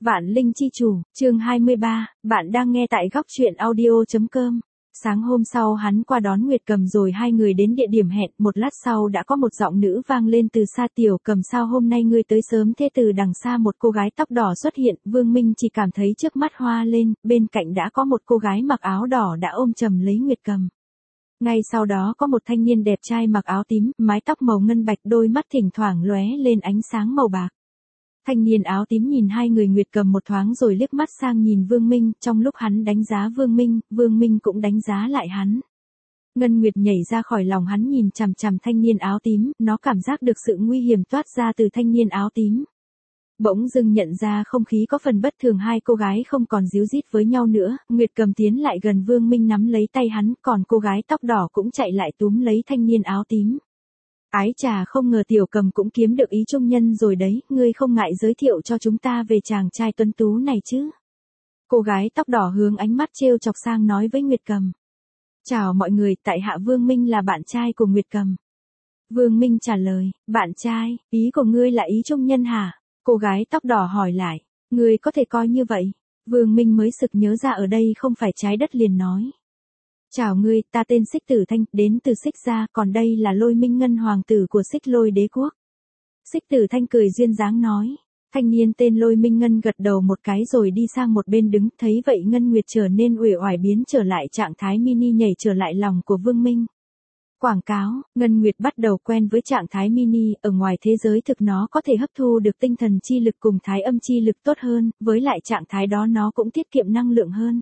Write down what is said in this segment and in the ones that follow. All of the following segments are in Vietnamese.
Vạn Linh chi chủ, chương 23, bạn đang nghe tại góc truyện audio.com. Sáng hôm sau hắn qua đón Nguyệt Cầm rồi hai người đến địa điểm hẹn, một lát sau đã có một giọng nữ vang lên từ xa. Tiểu Cầm, sao hôm nay ngươi tới sớm thế? Từ đằng xa một cô gái tóc đỏ xuất hiện, Vương Minh chỉ cảm thấy trước mắt hoa lên, bên cạnh đã có một cô gái mặc áo đỏ đã ôm chầm lấy Nguyệt Cầm. Ngay sau đó có một thanh niên đẹp trai mặc áo tím, mái tóc màu ngân bạch, đôi mắt thỉnh thoảng lóe lên ánh sáng màu bạc. Thanh niên áo tím nhìn hai người Nguyệt Cầm một thoáng rồi liếc mắt sang nhìn Vương Minh, trong lúc hắn đánh giá Vương Minh cũng đánh giá lại hắn. Ngân Nguyệt nhảy ra khỏi lòng hắn, nhìn chằm chằm thanh niên áo tím, nó cảm giác được sự nguy hiểm toát ra từ thanh niên áo tím. Bỗng dưng nhận ra không khí có phần bất thường, hai cô gái không còn díu dít với nhau nữa, Nguyệt Cầm tiến lại gần Vương Minh nắm lấy tay hắn, còn cô gái tóc đỏ cũng chạy lại túm lấy thanh niên áo tím. Ái chà, không ngờ Tiểu Cầm cũng kiếm được ý trung nhân rồi đấy, ngươi không ngại giới thiệu cho chúng ta về chàng trai tuấn tú này chứ? Cô gái tóc đỏ hướng ánh mắt trêu chọc sang nói với Nguyệt Cầm. Chào mọi người, tại hạ Vương Minh là bạn trai của Nguyệt Cầm. Vương Minh trả lời, bạn trai, ý của ngươi là ý trung nhân hả? Cô gái tóc đỏ hỏi lại, ngươi có thể coi như vậy. Vương Minh mới sực nhớ ra ở đây không phải trái đất, liền nói. Chào ngươi, ta tên Xích Tử Thanh, đến từ Xích gia, còn đây là Lôi Minh Ngân, hoàng tử của Xích Lôi đế quốc. Xích Tử Thanh cười duyên dáng nói. Thanh niên tên Lôi Minh Ngân gật đầu một cái rồi đi sang một bên đứng, thấy vậy Ngân Nguyệt trở nên uể oải, biến trở lại trạng thái mini, nhảy trở lại lòng của Vương Minh. Quảng cáo, Ngân Nguyệt bắt đầu quen với trạng thái mini, ở ngoài thế giới thực nó có thể hấp thu được tinh thần chi lực cùng thái âm chi lực tốt hơn, với lại trạng thái đó nó cũng tiết kiệm năng lượng hơn.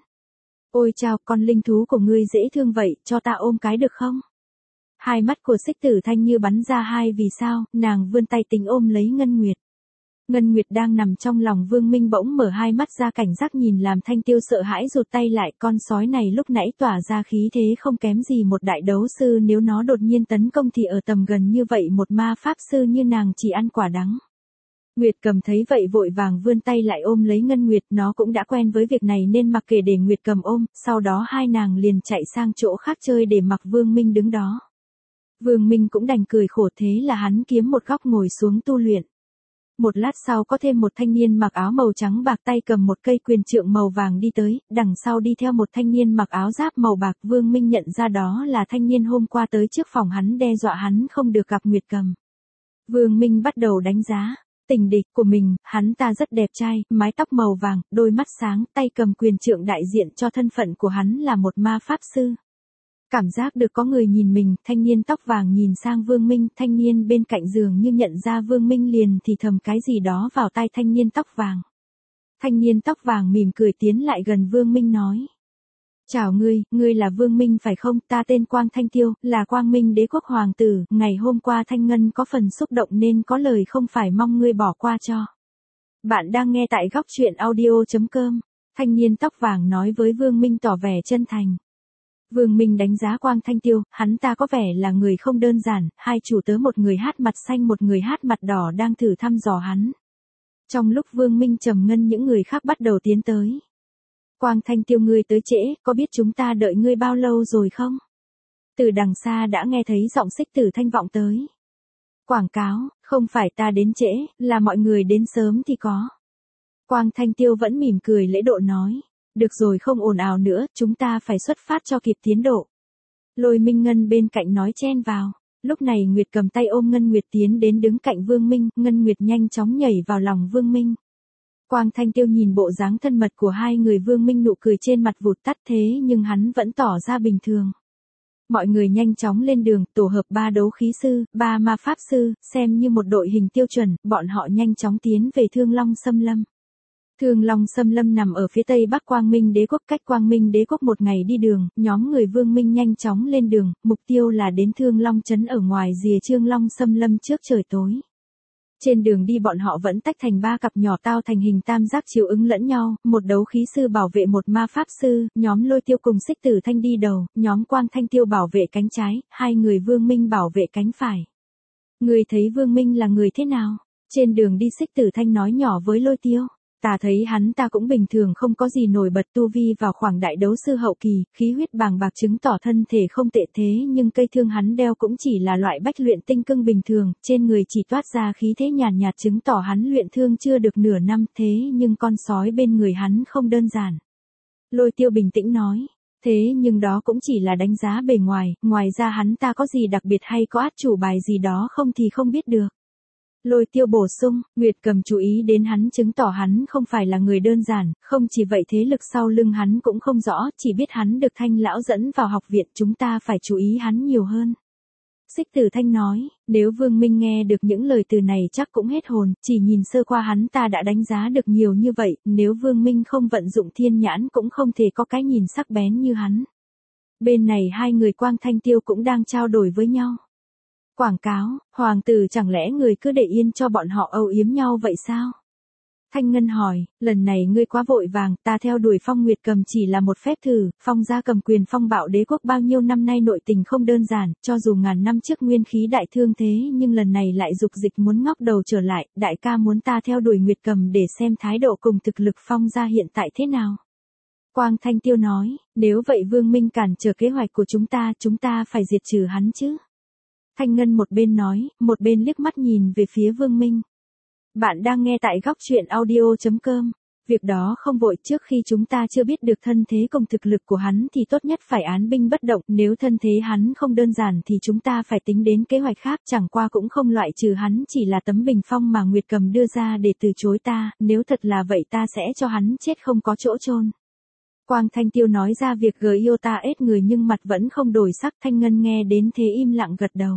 Ôi chao, con linh thú của ngươi dễ thương vậy, cho ta ôm cái được không? Hai mắt của Xích Tử Thanh như bắn ra hai vì sao, nàng vươn tay tính ôm lấy Ngân Nguyệt. Ngân Nguyệt đang nằm trong lòng Vương Minh bỗng mở hai mắt ra, cảnh giác nhìn làm Thanh Tiêu sợ hãi rụt tay lại, con sói này lúc nãy tỏa ra khí thế không kém gì một đại đấu sư, nếu nó đột nhiên tấn công thì ở tầm gần như vậy một ma pháp sư như nàng chỉ ăn quả đắng. Nguyệt Cầm thấy vậy vội vàng vươn tay lại ôm lấy Ngân Nguyệt, nó cũng đã quen với việc này nên mặc kệ để Nguyệt Cầm ôm, sau đó hai nàng liền chạy sang chỗ khác chơi để mặc Vương Minh đứng đó. Vương Minh cũng đành cười khổ, thế là hắn kiếm một góc ngồi xuống tu luyện. Một lát sau có thêm một thanh niên mặc áo màu trắng bạc, tay cầm một cây quyền trượng màu vàng đi tới, đằng sau đi theo một thanh niên mặc áo giáp màu bạc. Vương Minh nhận ra đó là thanh niên hôm qua tới trước phòng hắn đe dọa hắn không được gặp Nguyệt Cầm. Vương Minh bắt đầu đánh giá tình địch của mình, hắn ta rất đẹp trai, mái tóc màu vàng, đôi mắt sáng, tay cầm quyền trượng đại diện cho thân phận của hắn là một ma pháp sư. Cảm giác được có người nhìn mình, thanh niên tóc vàng nhìn sang Vương Minh, thanh niên bên cạnh dường như nhận ra Vương Minh liền thì thầm cái gì đó vào tai thanh niên tóc vàng. Thanh niên tóc vàng mỉm cười tiến lại gần Vương Minh nói. Chào ngươi là Vương Minh phải không? Ta tên Quang Thanh Tiêu, là Quang Minh đế quốc hoàng tử, ngày hôm qua Thanh Ngân có phần xúc động nên có lời không phải mong ngươi bỏ qua cho. Bạn đang nghe tại góc truyện audio.com. Thanh niên tóc vàng nói với Vương Minh tỏ vẻ chân thành. Vương Minh đánh giá Quang Thanh Tiêu, hắn ta có vẻ là người không đơn giản, hai chủ tớ, một người hát mặt xanh một người hát mặt đỏ đang thử thăm dò hắn. Trong lúc Vương Minh trầm ngâm, những người khác bắt đầu tiến tới. Quang Thanh Tiêu, ngươi tới trễ, có biết chúng ta đợi ngươi bao lâu rồi không? Từ đằng xa đã nghe thấy giọng Xích Tử Thanh vọng tới. Quảng cáo, không phải ta đến trễ, là mọi người đến sớm thì có. Quang Thanh Tiêu vẫn mỉm cười lễ độ nói. Được rồi, không ồn ào nữa, chúng ta phải xuất phát cho kịp tiến độ. Lôi Minh Ngân bên cạnh nói chen vào. Lúc này Nguyệt cầm tay ôm Ngân Nguyệt tiến đến đứng cạnh Vương Minh, Ngân Nguyệt nhanh chóng nhảy vào lòng Vương Minh. Quang Thanh Tiêu nhìn bộ dáng thân mật của hai người, Vương Minh nụ cười trên mặt vụt tắt, thế nhưng hắn vẫn tỏ ra bình thường. Mọi người nhanh chóng lên đường, tổ hợp 3 đấu khí sư, 3 ma pháp sư, xem như một đội hình tiêu chuẩn, bọn họ nhanh chóng tiến về Thương Long Xâm Lâm. Thương Long Xâm Lâm nằm ở phía tây bắc Quang Minh đế quốc, cách Quang Minh đế quốc một ngày đi đường, nhóm người Vương Minh nhanh chóng lên đường, mục tiêu là đến Thương Long trấn ở ngoài rìa Thương Long Xâm Lâm trước trời tối. Trên đường đi bọn họ vẫn tách thành 3 cặp nhỏ tao thành hình tam giác chiếu ứng lẫn nhau, một đấu khí sư bảo vệ một ma pháp sư, nhóm Lôi Tiêu cùng Xích Tử Thanh đi đầu, nhóm Quang Thanh Tiêu bảo vệ cánh trái, hai người Vương Minh bảo vệ cánh phải. Người thấy Vương Minh là người thế nào? Trên đường đi Xích Tử Thanh nói nhỏ với Lôi Tiêu. Ta thấy hắn ta cũng bình thường không có gì nổi bật, tu vi vào khoảng đại đấu sư hậu kỳ, khí huyết bàng bạc chứng tỏ thân thể không tệ, thế nhưng cây thương hắn đeo cũng chỉ là loại bách luyện tinh cương bình thường, trên người chỉ toát ra khí thế nhàn nhạt chứng tỏ hắn luyện thương chưa được nửa năm, thế nhưng con sói bên người hắn không đơn giản. Lôi Tiêu bình tĩnh nói. Thế nhưng đó cũng chỉ là đánh giá bề ngoài, ngoài ra hắn ta có gì đặc biệt hay có át chủ bài gì đó không thì không biết được. Lôi Tiêu bổ sung, Nguyệt Cầm chú ý đến hắn chứng tỏ hắn không phải là người đơn giản, không chỉ vậy thế lực sau lưng hắn cũng không rõ, chỉ biết hắn được Thanh lão dẫn vào học viện, chúng ta phải chú ý hắn nhiều hơn. Xích Tử Thanh nói, nếu Vương Minh nghe được những lời từ này chắc cũng hết hồn, chỉ nhìn sơ qua hắn ta đã đánh giá được nhiều như vậy, nếu Vương Minh không vận dụng thiên nhãn cũng không thể có cái nhìn sắc bén như hắn. Bên này hai người Quang Thanh Tiêu cũng đang trao đổi với nhau. Quảng cáo, hoàng tử chẳng lẽ người cứ để yên cho bọn họ âu yếm nhau vậy sao? Thanh Ngân hỏi, lần này ngươi quá vội vàng, ta theo đuổi Phong Nguyệt Cầm chỉ là một phép thử, Phong gia cầm quyền phong bạo đế quốc bao nhiêu năm nay nội tình không đơn giản, cho dù ngàn năm trước nguyên khí đại thương thế nhưng lần này lại dục dịch muốn ngóc đầu trở lại, đại ca muốn ta theo đuổi Nguyệt Cầm để xem thái độ cùng thực lực Phong gia hiện tại thế nào. Quang Thanh Tiêu nói, nếu vậy Vương Minh cản trở kế hoạch của chúng ta phải diệt trừ hắn chứ. Thanh Ngân một bên nói, một bên liếc mắt nhìn về phía Vương Minh. Bạn đang nghe tại góc truyện audio.com. Việc đó không vội, trước khi chúng ta chưa biết được thân thế cùng thực lực của hắn thì tốt nhất phải án binh bất động, nếu thân thế hắn không đơn giản thì chúng ta phải tính đến kế hoạch khác, chẳng qua cũng không loại trừ hắn chỉ là tấm bình phong mà Nguyệt Cầm đưa ra để từ chối ta, nếu thật là vậy ta sẽ cho hắn chết không có chỗ chôn. Quang Thanh Tiêu nói ra việc yêu ta ết người nhưng mặt vẫn không đổi sắc. Thanh Ngân nghe đến thế im lặng gật đầu.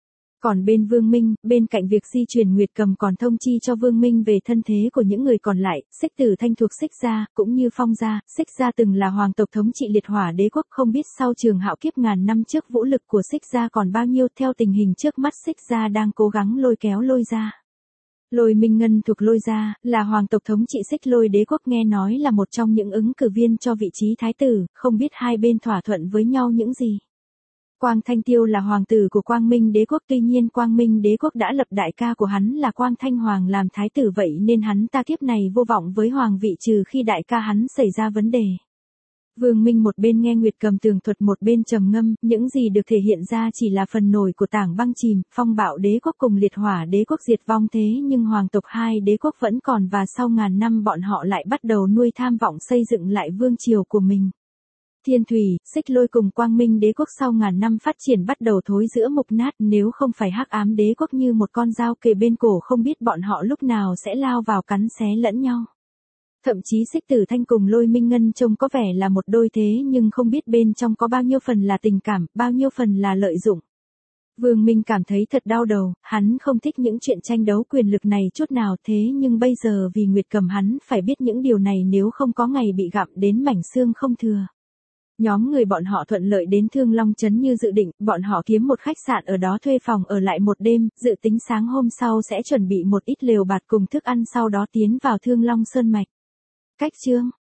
Còn bên Vương Minh, bên cạnh việc di chuyển Nguyệt Cầm còn thông chi cho Vương Minh về thân thế của những người còn lại, Xích Tử Thanh thuộc Xích gia, cũng như Phong gia, Xích gia từng là hoàng tộc thống trị liệt hỏa đế quốc, không biết sau trường hạo kiếp ngàn năm trước vũ lực của Xích gia còn bao nhiêu, theo tình hình trước mắt Xích gia đang cố gắng lôi kéo Lôi gia. Lôi Minh Ngân thuộc Lôi gia, là hoàng tộc thống trị Xích Lôi đế quốc, nghe nói là một trong những ứng cử viên cho vị trí thái tử, không biết hai bên thỏa thuận với nhau những gì. Quang Thanh Tiêu là hoàng tử của Quang Minh đế quốc, tuy nhiên Quang Minh đế quốc đã lập đại ca của hắn là Quang Thanh Hoàng làm thái tử, vậy nên hắn ta kiếp này vô vọng với hoàng vị trừ khi đại ca hắn xảy ra vấn đề. Vương Minh một bên nghe Nguyệt Cầm tường thuật một bên trầm ngâm, những gì được thể hiện ra chỉ là phần nổi của tảng băng chìm, phong bạo đế quốc cùng liệt hỏa đế quốc diệt vong thế nhưng hoàng tộc hai đế quốc vẫn còn và sau ngàn năm bọn họ lại bắt đầu nuôi tham vọng xây dựng lại vương triều của mình. Thiên Thủy, Xích Lôi cùng Quang Minh đế quốc sau ngàn năm phát triển bắt đầu thối rữa mục nát, nếu không phải Hắc Ám đế quốc như một con dao kề bên cổ không biết bọn họ lúc nào sẽ lao vào cắn xé lẫn nhau. Thậm chí Xích Tử Thanh cùng Lôi Minh Ngân trông có vẻ là một đôi thế nhưng không biết bên trong có bao nhiêu phần là tình cảm, bao nhiêu phần là lợi dụng. Vương Minh cảm thấy thật đau đầu, hắn không thích những chuyện tranh đấu quyền lực này chút nào, thế nhưng bây giờ vì Nguyệt Cầm hắn phải biết những điều này nếu không có ngày bị gặm đến mảnh xương không thừa. Nhóm người bọn họ thuận lợi đến Thương Long Trấn như dự định, bọn họ kiếm một khách sạn ở đó thuê phòng ở lại một đêm, dự tính sáng hôm sau sẽ chuẩn bị một ít lều bạt cùng thức ăn sau đó tiến vào Thương Long Sơn Mạch. Cách chương